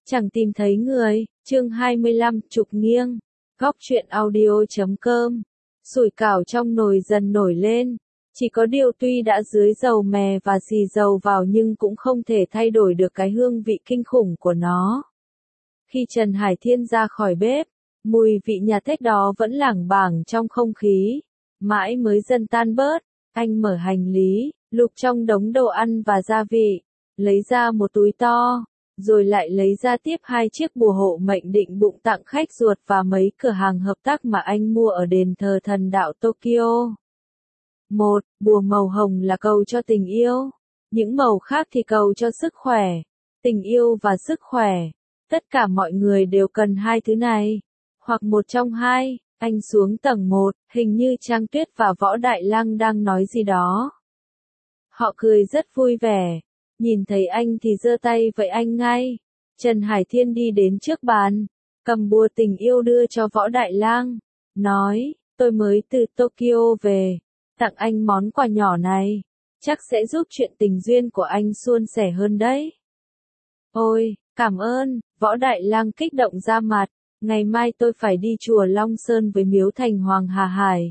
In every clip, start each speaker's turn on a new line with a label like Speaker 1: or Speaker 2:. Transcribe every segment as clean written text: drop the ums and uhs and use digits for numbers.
Speaker 1: Chẳng tìm thấy người, chương 25, trục nghiêng, góc truyện audio.com. Sủi cảo trong nồi dần nổi lên, chỉ có điều tuy đã dưới dầu mè và xì dầu vào nhưng cũng không thể thay đổi được cái hương vị kinh khủng của nó. Khi Trần Hải Thiên ra khỏi bếp, mùi vị nhà thếch đó vẫn lảng bảng trong không khí, mãi mới dần tan bớt. Anh mở hành lý, lục trong đống đồ ăn và gia vị, lấy ra một túi to, rồi lại lấy ra tiếp 2 chiếc bùa hộ mệnh định bụng tặng khách ruột và mấy cửa hàng hợp tác mà anh mua ở đền thờ thần đạo Tokyo. Một bùa màu hồng là cầu cho tình yêu, những màu khác thì cầu cho sức khỏe, tình yêu và sức khỏe. Tất cả mọi người đều cần hai thứ này, hoặc một trong hai. Anh xuống tầng 1, hình như Trang Tuyết và Võ Đại Lang đang nói gì đó. Họ cười rất vui vẻ, nhìn thấy anh thì giơ tay vẫy anh ngay. Trần Hải Thiên đi đến trước bàn, cầm bùa tình yêu đưa cho Võ Đại Lang, nói, tôi mới từ Tokyo về, tặng anh món quà nhỏ này, chắc sẽ giúp chuyện tình duyên của anh suôn sẻ hơn đấy. Ôi, cảm ơn, Võ Đại Lang kích động ra mặt. Ngày mai tôi phải đi chùa Long Sơn với Miếu Thành Hoàng Hà Hải.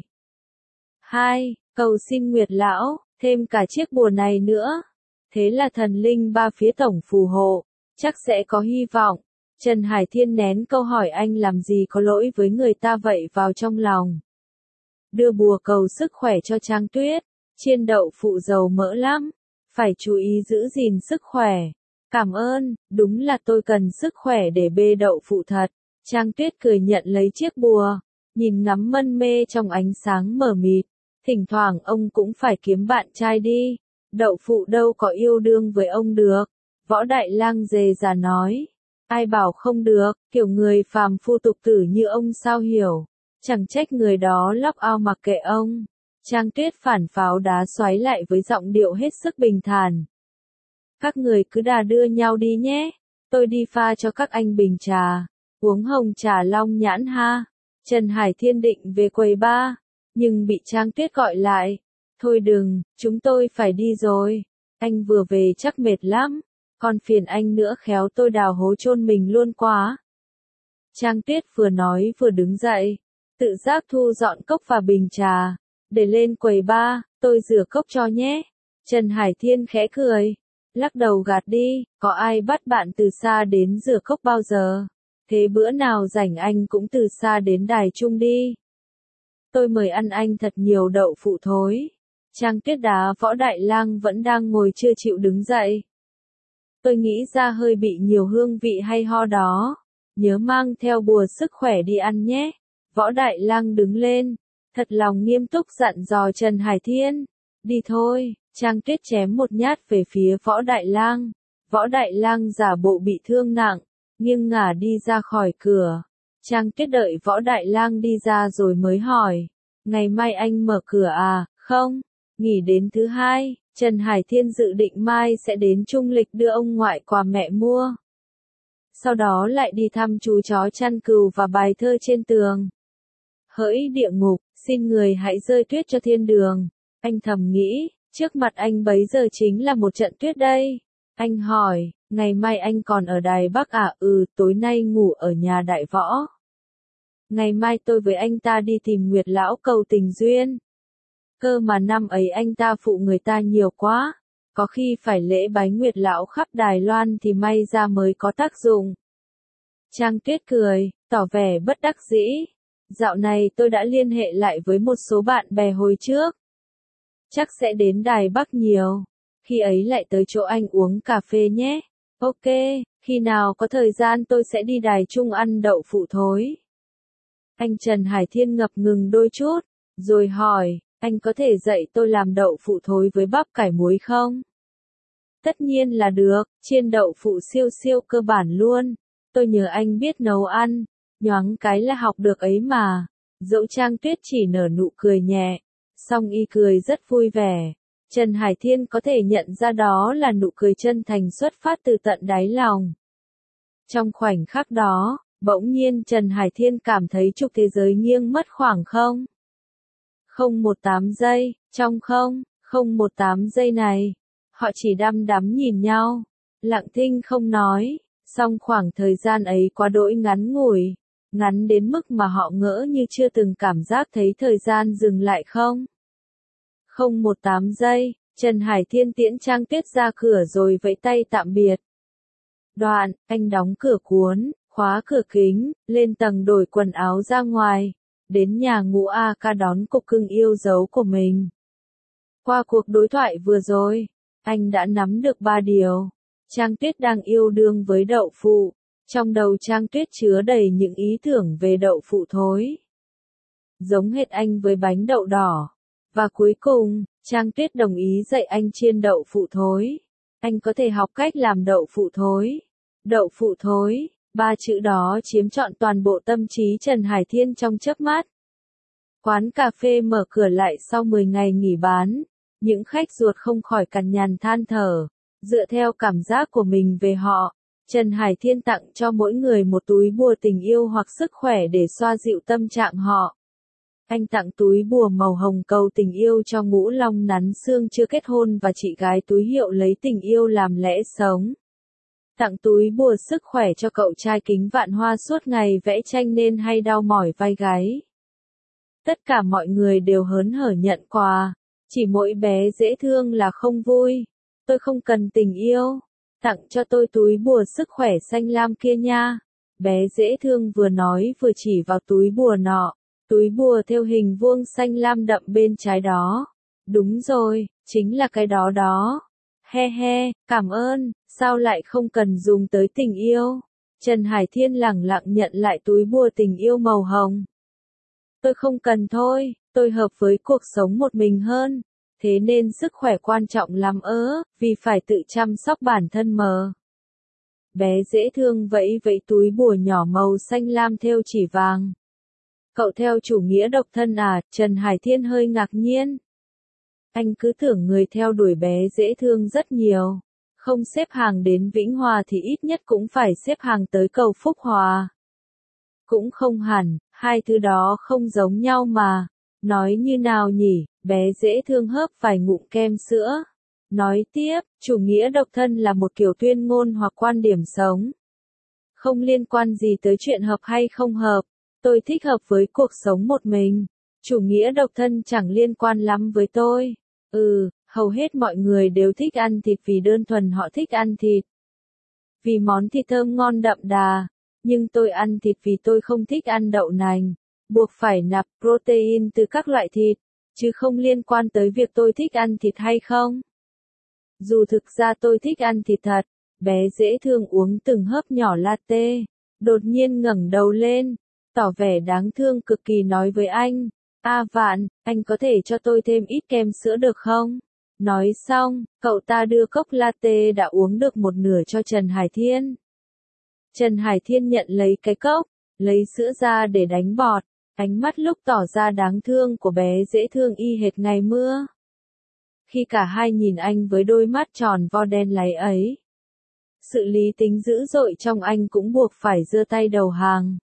Speaker 1: 2. Cầu xin Nguyệt Lão, thêm cả chiếc bùa này nữa. Thế là thần linh ba phía tổng phù hộ, chắc sẽ có hy vọng. Trần Hải Thiên nén câu hỏi anh làm gì có lỗi với người ta vậy vào trong lòng. Đưa bùa cầu sức khỏe cho Trang Tuyết, chiên đậu phụ dầu mỡ lắm, phải chú ý giữ gìn sức khỏe. Cảm ơn, đúng là tôi cần sức khỏe để bê đậu phụ thật. Trang Tuyết cười nhận lấy chiếc bùa, nhìn ngắm mân mê trong ánh sáng mờ mịt. Thỉnh thoảng ông cũng phải kiếm bạn trai đi, đậu phụ đâu có yêu đương với ông được. Võ Đại Lang dè dà nói, ai bảo không được, kiểu người phàm phu tục tử như ông sao hiểu, chẳng trách người đó lóc ao mặc kệ ông. Trang Tuyết phản pháo đá xoáy lại với giọng điệu hết sức bình thản. Các người cứ đà đưa nhau đi nhé, tôi đi pha cho các anh bình trà. Uống hồng trà long nhãn ha. Trần Hải Thiên định về quầy bar, nhưng bị Trang Tuyết gọi lại. Thôi đừng, chúng tôi phải đi rồi. Anh vừa về chắc mệt lắm, còn phiền anh nữa khéo tôi đào hố chôn mình luôn quá. Trang Tuyết vừa nói vừa đứng dậy, tự giác thu dọn cốc và bình trà, để lên quầy bar, tôi rửa cốc cho nhé. Trần Hải Thiên khẽ cười, lắc đầu gạt đi, có ai bắt bạn từ xa đến rửa cốc bao giờ. Thế bữa nào rảnh anh cũng từ xa đến đài chung đi. Tôi mời ăn anh thật nhiều đậu phụ thối. Trang Tuyết đá Võ Đại Lang vẫn đang ngồi chưa chịu đứng dậy. Tôi nghĩ ra hơi bị nhiều hương vị hay ho đó. Nhớ mang theo bùa sức khỏe đi ăn nhé. Võ Đại Lang đứng lên, thật lòng nghiêm túc dặn dò Trần Hải Thiên. Đi thôi. Trang Tuyết chém một nhát về phía Võ Đại Lang. Võ Đại Lang giả bộ bị thương nặng, nghiêng ngả đi ra khỏi cửa. Trang Tuyết đợi Võ Đại Lang đi ra rồi mới hỏi, ngày mai anh mở cửa à? Không, nghỉ đến thứ hai. Trần Hải Thiên dự định mai sẽ đến Trung Lịch đưa ông ngoại quà mẹ mua. Sau đó lại đi thăm chú chó chăn cừu và bài thơ trên tường. Hỡi địa ngục, xin người hãy rơi tuyết cho thiên đường. Anh thầm nghĩ, trước mặt anh bấy giờ chính là một trận tuyết đây. Anh hỏi, ngày mai anh còn ở Đài Bắc à? Ừ, tối nay ngủ ở nhà Đại Võ. Ngày mai tôi với anh ta đi tìm Nguyệt Lão cầu tình duyên. Cơ mà năm ấy anh ta phụ người ta nhiều quá, có khi phải lễ bái Nguyệt Lão khắp Đài Loan thì may ra mới có tác dụng. Trang Tuyết cười, tỏ vẻ bất đắc dĩ. Dạo này tôi đã liên hệ lại với một số bạn bè hồi trước. Chắc sẽ đến Đài Bắc nhiều. Khi ấy lại tới chỗ anh uống cà phê nhé. Ok, khi nào có thời gian tôi sẽ đi Đài Trung ăn đậu phụ thối. Anh Trần Hải Thiên ngập ngừng đôi chút, rồi hỏi, anh có thể dạy tôi làm đậu phụ thối với bắp cải muối không? Tất nhiên là được, chiên đậu phụ siêu siêu cơ bản luôn. Tôi nhớ anh biết nấu ăn, nhoáng cái là học được ấy mà. Dẫu Trang Tuyết chỉ nở nụ cười nhẹ, song y cười rất vui vẻ. Trần Hải Thiên có thể nhận ra đó là nụ cười chân thành xuất phát từ tận đáy lòng. Trong khoảnh khắc đó, bỗng nhiên Trần Hải Thiên cảm thấy trục thế giới nghiêng mất khoảng 0,18 giây, trong 0,18 giây này, họ chỉ đăm đắm nhìn nhau, lặng thinh không nói, Song khoảng thời gian ấy quá đỗi ngắn ngủi, ngắn đến mức mà họ ngỡ như chưa từng cảm giác thấy thời gian dừng lại không. 018 giây, Trần Hải Thiên tiễn Trang Tuyết ra cửa rồi vẫy tay tạm biệt. Đoạn, anh đóng cửa cuốn, khóa cửa kính, lên tầng đổi quần áo ra ngoài, đến nhà Ngũ A Ca đón cục cưng yêu dấu của mình. Qua cuộc đối thoại vừa rồi, anh đã nắm được 3 điều. Trang Tuyết đang yêu đương với đậu phụ, trong đầu Trang Tuyết chứa đầy những ý tưởng về đậu phụ thối. Giống hệt anh với bánh đậu đỏ. Và cuối cùng, Trang Tuyết đồng ý dạy anh chiên đậu phụ thối. Anh có thể học cách làm đậu phụ thối. Đậu phụ thối, 3 chữ đó chiếm trọn toàn bộ tâm trí Trần Hải Thiên trong chớp mắt. Quán cà phê mở cửa lại sau 10 ngày nghỉ bán. Những khách ruột không khỏi cằn nhằn than thở. Dựa theo cảm giác của mình về họ, Trần Hải Thiên tặng cho mỗi người một túi bùa tình yêu hoặc sức khỏe để xoa dịu tâm trạng họ. Anh tặng túi bùa màu hồng cầu tình yêu cho Ngũ Long Nắn Xương chưa kết hôn và chị gái túi hiệu lấy tình yêu làm lẽ sống. Tặng túi bùa sức khỏe cho cậu trai Kính Vạn Hoa suốt ngày vẽ tranh nên hay đau mỏi vai gáy. Tất cả mọi người đều hớn hở nhận quà, chỉ mỗi bé dễ thương là không vui. Tôi không cần tình yêu, tặng cho tôi túi bùa sức khỏe xanh lam kia nha. Bé dễ thương vừa nói vừa chỉ vào túi bùa nọ. Túi bùa theo hình vuông xanh lam đậm bên trái đó. Đúng rồi, chính là cái đó đó. He he, cảm ơn, sao lại không cần dùng tới tình yêu? Trần Hải Thiên lẳng lặng nhận lại túi bùa tình yêu màu hồng. Tôi không cần thôi, tôi hợp với cuộc sống một mình hơn. Thế nên sức khỏe quan trọng lắm vì phải tự chăm sóc bản thân mờ. Bé dễ thương vẫy vẫy túi bùa nhỏ màu xanh lam thêu chỉ vàng. Cậu theo chủ nghĩa độc thân à? Trần Hải Thiên hơi ngạc nhiên. Anh cứ tưởng người theo đuổi bé dễ thương rất nhiều. Không xếp hàng đến Vĩnh Hòa thì ít nhất cũng phải xếp hàng tới cầu Phúc Hòa. Cũng không hẳn, hai thứ đó không giống nhau mà. Nói như nào nhỉ? Bé dễ thương hớp vài ngụm kem sữa. Nói tiếp, chủ nghĩa độc thân là một kiểu tuyên ngôn hoặc quan điểm sống. Không liên quan gì tới chuyện hợp hay không hợp. Tôi thích hợp với cuộc sống một mình. Chủ nghĩa độc thân chẳng liên quan lắm với tôi. Hầu hết mọi người đều thích ăn thịt vì đơn thuần họ thích ăn thịt. Vì món thịt thơm ngon đậm đà. Nhưng tôi ăn thịt vì tôi không thích ăn đậu nành. Buộc phải nạp protein từ các loại thịt. Chứ không liên quan tới việc tôi thích ăn thịt hay không. Dù thực ra tôi thích ăn thịt thật. Bé dễ thương uống từng hớp nhỏ latte. Đột nhiên ngẩng đầu lên. Tỏ vẻ đáng thương cực kỳ nói với anh. Vạn, anh có thể cho tôi thêm ít kem sữa được không? Nói xong, cậu ta đưa cốc latte đã uống được một nửa cho Trần Hải Thiên. Trần Hải Thiên nhận lấy cái cốc, lấy sữa ra để đánh bọt. Ánh mắt lúc tỏ ra đáng thương của bé dễ thương y hệt ngày mưa. Khi cả hai nhìn anh với đôi mắt tròn vo đen láy ấy. Sự lý tính dữ dội trong anh cũng buộc phải giơ tay đầu hàng.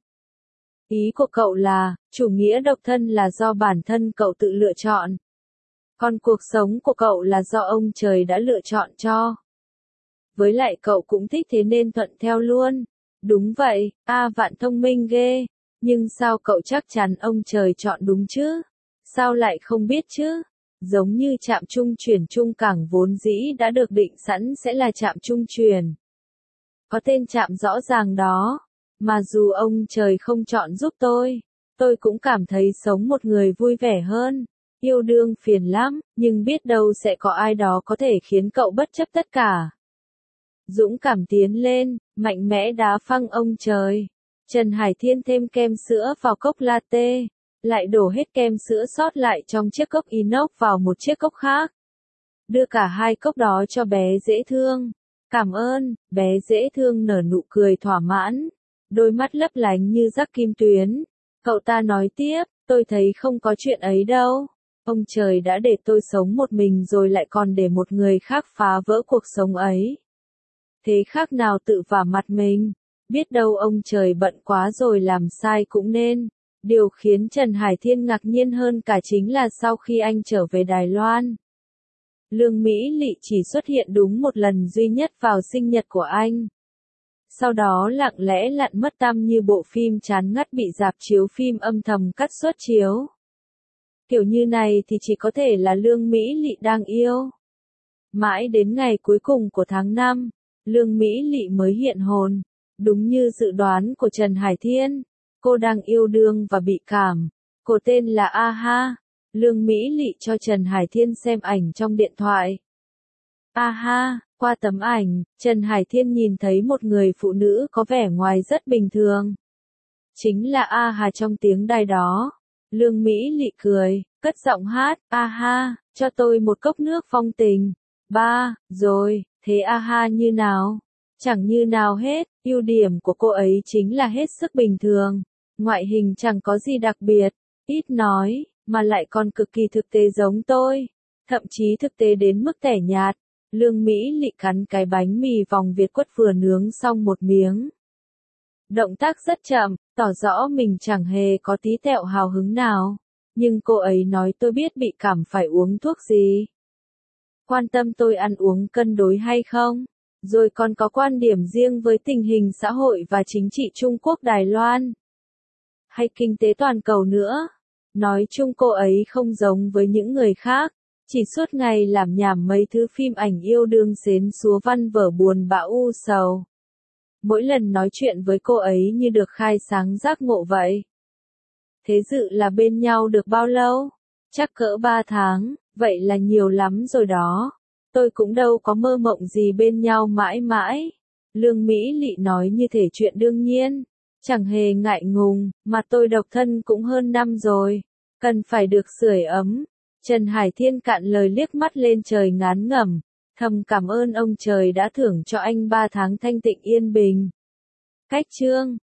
Speaker 1: Ý của cậu là, chủ nghĩa độc thân là do bản thân cậu tự lựa chọn. Còn cuộc sống của cậu là do ông trời đã lựa chọn cho. Với lại cậu cũng thích thế nên thuận theo luôn. Đúng vậy, Vạn thông minh ghê. Nhưng sao cậu chắc chắn ông trời chọn đúng chứ? Sao lại không biết chứ? Giống như trạm trung chuyển trung cảng vốn dĩ đã được định sẵn sẽ là trạm trung chuyển. Có tên trạm rõ ràng đó. Mà dù ông trời không chọn giúp tôi cũng cảm thấy sống một người vui vẻ hơn. Yêu đương phiền lắm, nhưng biết đâu sẽ có ai đó có thể khiến cậu bất chấp tất cả. Dũng cảm tiến lên, mạnh mẽ đá phăng ông trời. Trần Hải Thiên thêm kem sữa vào cốc latte, lại đổ hết kem sữa sót lại trong chiếc cốc inox vào một chiếc cốc khác. Đưa cả hai cốc đó cho bé dễ thương. Cảm ơn, bé dễ thương nở nụ cười thỏa mãn. Đôi mắt lấp lánh như rắc kim tuyến. Cậu ta nói tiếp, tôi thấy không có chuyện ấy đâu. Ông trời đã để tôi sống một mình rồi lại còn để một người khác phá vỡ cuộc sống ấy. Thế khác nào tự vả mặt mình. Biết đâu ông trời bận quá rồi làm sai cũng nên. Điều khiến Trần Hải Thiên ngạc nhiên hơn cả chính là sau khi anh trở về Đài Loan. Lương Mỹ Lị chỉ xuất hiện đúng một lần duy nhất vào sinh nhật của anh. sau đó lặng lẽ lặn mất tăm như bộ phim chán ngắt bị rạp chiếu phim âm thầm cắt suất chiếu. Kiểu như này thì chỉ có thể là Lương Mỹ Lị đang yêu. Mãi đến ngày cuối cùng của tháng 5, Lương Mỹ Lị mới hiện hồn. Đúng như dự đoán của Trần Hải Thiên, cô đang yêu đương và bị cảm. Cô tên là A-ha. Lương Mỹ Lị cho Trần Hải Thiên xem ảnh trong điện thoại. A-ha, qua tấm ảnh, Trần Hải Thiên nhìn thấy một người phụ nữ có vẻ ngoài rất bình thường. Chính là A-ha trong tiếng đài đó. Lương Mỹ Lị cười, cất giọng hát, A-ha, cho tôi một cốc nước phong tình. Ba, rồi, thế A-ha như nào? Chẳng như nào hết, ưu điểm của cô ấy chính là hết sức bình thường. Ngoại hình chẳng có gì đặc biệt, ít nói, mà lại còn cực kỳ thực tế giống tôi. Thậm chí thực tế đến mức tẻ nhạt. Lương Mỹ Lị cắn cái bánh mì vòng Việt quất vừa nướng xong một miếng. Động tác rất chậm, tỏ rõ mình chẳng hề có tí tẹo hào hứng nào. Nhưng cô ấy nói tôi biết bị cảm phải uống thuốc gì. Quan tâm tôi ăn uống cân đối hay không. Rồi còn có quan điểm riêng với tình hình xã hội và chính trị Trung Quốc Đài Loan. Hay kinh tế toàn cầu nữa. Nói chung cô ấy không giống với những người khác. Chỉ suốt ngày làm nhảm mấy thứ phim ảnh yêu đương xến xúa văn vở buồn bã u sầu. Mỗi lần nói chuyện với cô ấy như được khai sáng giác ngộ vậy. Thế dự là bên nhau được bao lâu? Chắc cỡ 3 tháng, vậy là nhiều lắm rồi đó. Tôi cũng đâu có mơ mộng gì bên nhau mãi mãi. Lương Mỹ Lị nói như thể chuyện đương nhiên. Chẳng hề ngại ngùng, mà tôi độc thân cũng hơn năm rồi. Cần phải được sưởi ấm. Trần Hải Thiên cạn lời liếc mắt lên trời ngán ngẩm. Thầm cảm ơn ông trời đã thưởng cho anh 3 tháng thanh tịnh yên bình. Cách chương